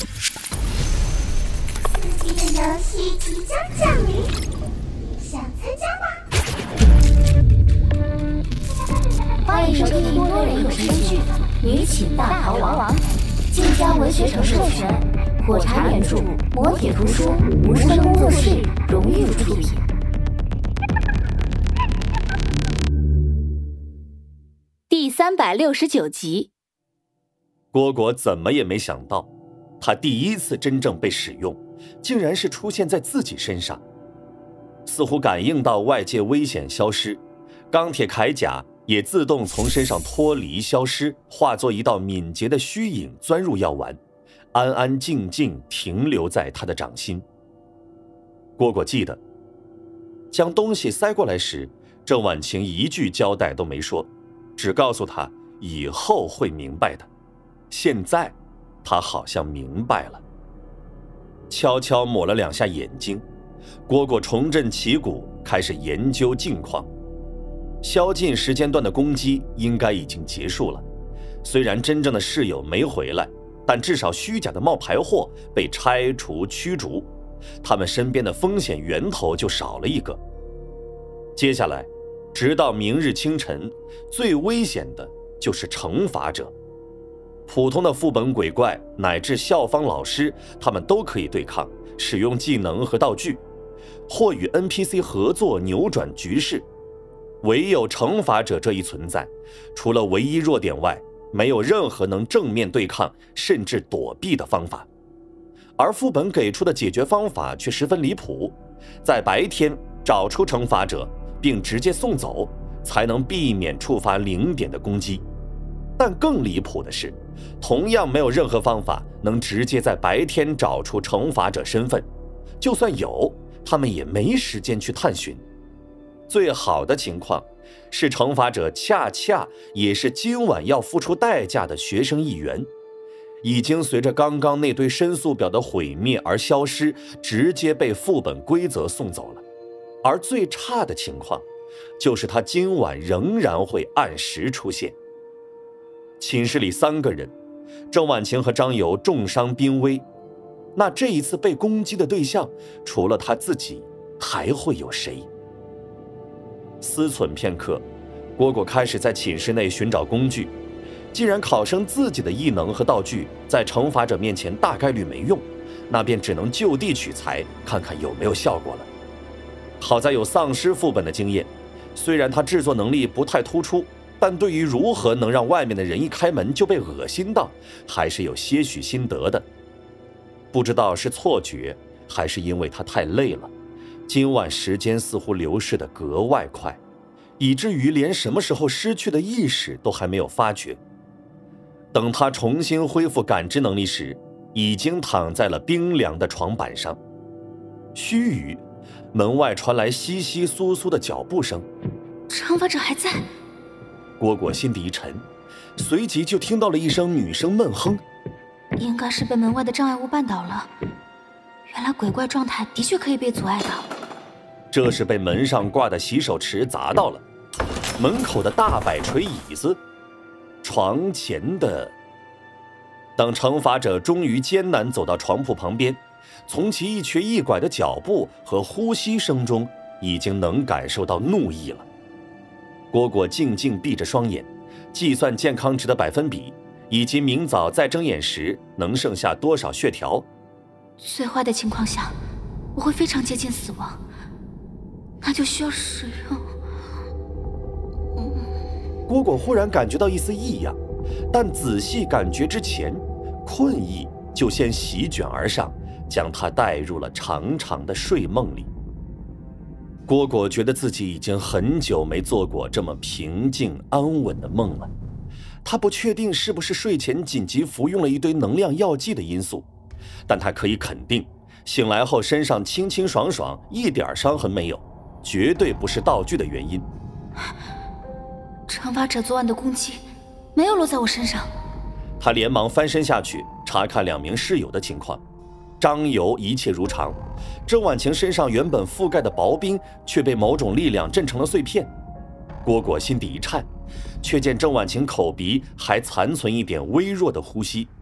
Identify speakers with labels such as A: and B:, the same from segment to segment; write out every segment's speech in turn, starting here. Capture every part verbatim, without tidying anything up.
A: 刺激的游戏即将降临，想参加吗？
B: 欢迎收听多人有声剧《女寝大逃亡》，晋江文学城授权，火柴原著，磨铁图书，无声工作室荣誉出品。
C: 第三百六十九集。
D: 蝈蝈怎么也没想到，他第一次真正被使用，竟然是出现在自己身上。似乎感应到外界危险消失，钢铁铠甲也自动从身上脱离消失，化作一道敏捷的虚影钻入药丸，安安静静停留在他的掌心。蝈蝈记得，将东西塞过来时，郑婉晴一句交代都没说，只告诉他以后会明白的。现在他好像明白了，悄悄抹了两下眼睛，蝈蝈重振旗鼓，开始研究近况。宵禁时间段的攻击应该已经结束了，虽然真正的室友没回来，但至少虚假的冒牌货被拆除驱逐，他们身边的风险源头就少了一个。接下来直到明日清晨，最危险的就是惩罚者。普通的副本鬼怪乃至校方老师，他们都可以对抗，使用技能和道具，或与 N P C 合作扭转局势。唯有惩罚者这一存在，除了唯一弱点外，没有任何能正面对抗甚至躲避的方法。而副本给出的解决方法却十分离谱，在白天找出惩罚者并直接送走，才能避免触发零点的攻击。但更离谱的是，同样没有任何方法能直接在白天找出惩罚者身份，就算有，他们也没时间去探寻。最好的情况是，惩罚者恰恰也是今晚要付出代价的学生一员，已经随着刚刚那堆申诉表的毁灭而消失，直接被副本规则送走了。而最差的情况，就是他今晚仍然会按时出现。寝室里三个人，郑婉晴和张游重伤濒危，那这一次被攻击的对象，除了他自己，还会有谁？思忖片刻，蝈蝈开始在寝室内寻找工具。既然考生自己的异能和道具在惩罚者面前大概率没用，那便只能就地取材，看看有没有效果了。好在有丧尸副本的经验，虽然他制作能力不太突出，但对于如何能让外面的人一开门就被恶心到，还是有些许心得的。不知道是错觉，还是因为他太累了，今晚时间似乎流逝得格外快，以至于连什么时候失去的意识都还没有发觉。等他重新恢复感知能力时，已经躺在了冰凉的床板上。须臾，门外传来窸窸窣窣的脚步声。
C: 惩罚者还在。
D: 蝈蝈心底一沉，随即就听到了一声女声闷哼，
C: 应该是被门外的障碍物绊倒了。原来鬼怪状态的确可以被阻碍到。
D: 这是被门上挂的洗手池砸到了，门口的大摆锤椅子，床前的。等惩罚者终于艰难走到床铺旁边，从其一瘸一拐的脚步和呼吸声中，已经能感受到怒意了。蝈蝈静静闭着双眼，计算健康值的百分比，以及明早再睁眼时能剩下多少血条。
C: 最坏的情况下，我会非常接近死亡，那就需要使用。
D: 嗯、蝈蝈忽然感觉到一丝异样，但仔细感觉之前，困意就先席卷而上，将他带入了长长的睡梦里。蝈蝈觉得自己已经很久没做过这么平静安稳的梦了。他不确定是不是睡前紧急服用了一堆能量药剂的因素，但他可以肯定，醒来后身上清清爽爽，一点伤痕没有，绝对不是道具的原因。
C: 惩罚者昨晚的攻击没有落在我身上。
D: 他连忙翻身下去查看两名室友的情况。张游一切如常，郑婉晴身上原本覆盖的薄冰却被某种力量震成了碎片。蝈蝈心底一颤，却见郑婉晴口鼻还残存一点微弱的呼吸，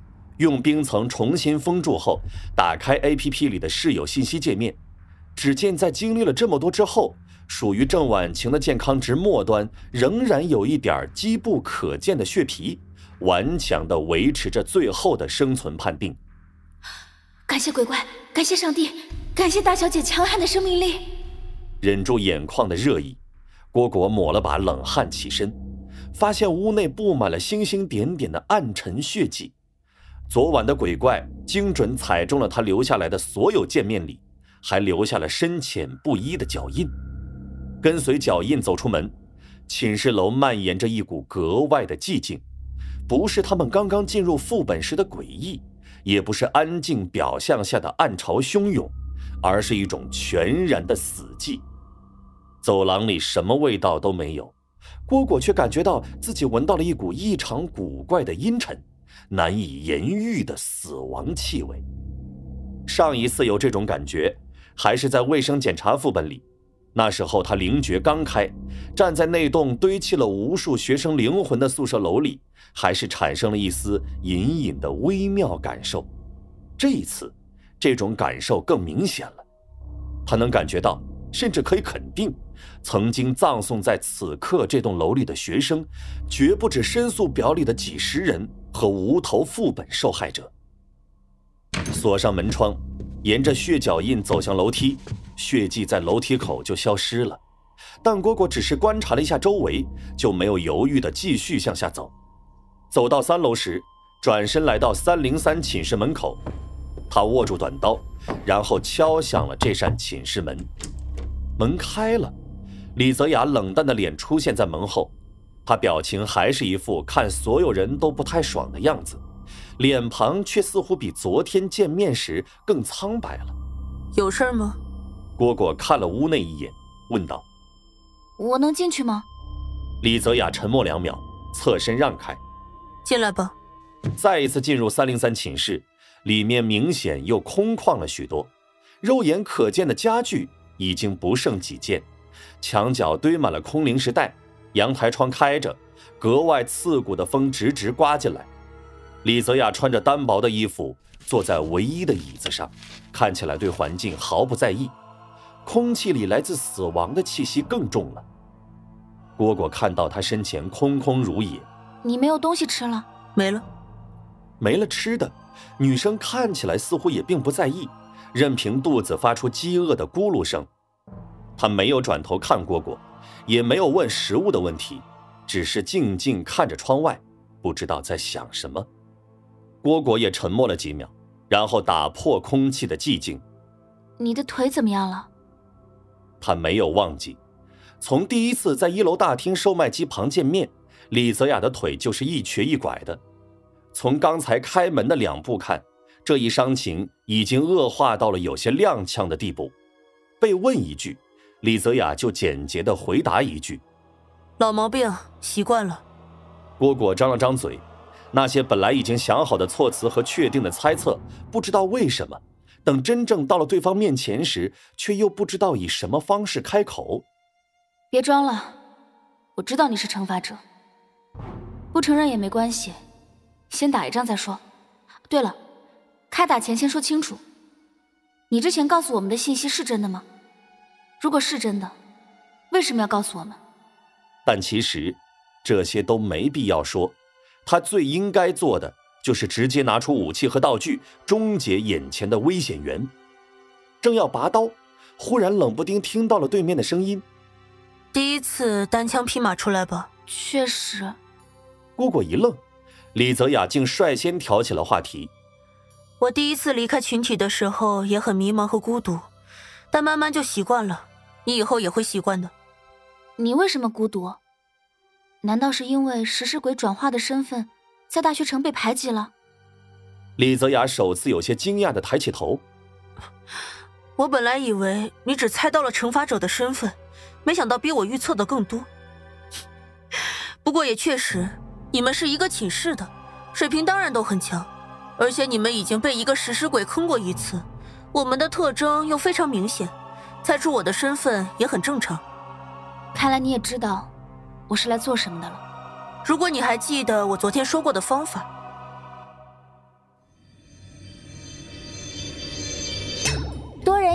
D: 用冰层重新封住后，打开 A P P 里的室友信息界面，只见在经历了这么多之后，属于郑婉晴的健康值末端仍然有一点机不可见的血皮，顽强地维持着最后的生存判定。
C: 感谢鬼怪，感谢上帝，感谢大小姐强悍的生命力。
D: 忍住眼眶的热意，蝈蝈抹了把冷汗起身，发现屋内布满了星星点点的暗沉血迹。昨晚的鬼怪精准踩中了他留下来的所有剑面里，还留下了深浅不一的脚印。跟随脚印走出门，寝室楼蔓延着一股格外的寂静，不是他们刚刚进入副本时的诡异，也不是安静表象下的暗潮汹涌，而是一种全然的死寂。走廊里什么味道都没有，蝈蝈却感觉到自己闻到了一股异常古怪的阴沉、难以言喻的死亡气味。上一次有这种感觉，还是在卫生检查副本里。那时候他灵觉刚开，站在那栋堆砌了无数学生灵魂的宿舍楼里，还是产生了一丝隐隐的微妙感受。这一次，这种感受更明显了。他能感觉到，甚至可以肯定，曾经葬送在此刻这栋楼里的学生，绝不止申诉表里的几十人和无头副本受害者。锁上门窗，沿着血脚印走向楼梯，血迹在楼梯口就消失了。但蝈蝈只是观察了一下周围，就没有犹豫地继续向下走。走到三楼时，转身来到三零三寝室门口，他握住短刀，然后敲响了这扇寝室门。门开了，李泽雅冷淡的脸出现在门后，他表情还是一副看所有人都不太爽的样子，脸庞却似乎比昨天见面时更苍白了。
E: 有事吗？
D: 蝈蝈看了屋内一眼，问道：
C: 我能进去吗？
D: 李泽雅沉默两秒，侧身让开。
E: 进来吧。
D: 再一次进入三零三寝室，里面明显又空旷了许多，肉眼可见的家具已经不剩几件，墙角堆满了空零食袋，阳台窗开着，格外刺骨的风直直刮进来。李泽雅穿着单薄的衣服，坐在唯一的椅子上，看起来对环境毫不在意，空气里来自死亡的气息更重了。蝈蝈看到他身前空空如也。
C: 你没有东西吃了？
E: 没了。
D: 没了吃的，女生看起来似乎也并不在意，任凭肚子发出饥饿的咕噜声。她没有转头看蝈蝈，也没有问食物的问题，只是静静看着窗外，不知道在想什么。蝈蝈也沉默了几秒，然后打破空气的寂静。
C: 你的腿怎么样了？
D: 他没有忘记，从第一次在一楼大厅售卖机旁见面，李泽雅的腿就是一瘸一拐的。从刚才开门的两步看，这一伤情已经恶化到了有些踉跄的地步。被问一句，李泽雅就简洁地回答一句：
E: 老毛病，习惯了。
D: 蝈蝈张了张嘴，那些本来已经想好的措辞和确定的猜测，不知道为什么，等真正到了对方面前时，却又不知道以什么方式开口。
C: 别装了，我知道你是惩罚者，不承认也没关系，先打一仗再说。对了，开打前先说清楚，你之前告诉我们的信息是真的吗？如果是真的，为什么要告诉我们？
D: 但其实这些都没必要说，他最应该做的就是直接拿出武器和道具，终结眼前的危险源。正要拔刀，忽然冷不丁听到了对面的声音：
E: 第一次单枪匹马出来吧？
C: 确实。
D: 蝈蝈一愣，李泽雅竟率先挑起了话题。
E: 我第一次离开群体的时候也很迷茫和孤独，但慢慢就习惯了，你以后也会习惯的。
C: 你为什么孤独？难道是因为食尸鬼转化的身份在大学城被排挤了？
D: 李泽雅首次有些惊讶地抬起头。
E: 我本来以为你只猜到了惩罚者的身份，没想到比我预测的更多。不过也确实，你们是一个寝室的，水平当然都很强，而且你们已经被一个食尸鬼坑过一次，我们的特征又非常明显，猜出我的身份也很正常。
C: 看来你也知道我是来做什么的了。
E: 如果你还记得我昨天说过的方法。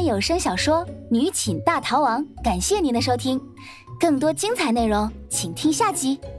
B: 有声小说《女寝大逃亡》，感谢您的收听，更多精彩内容请听下集。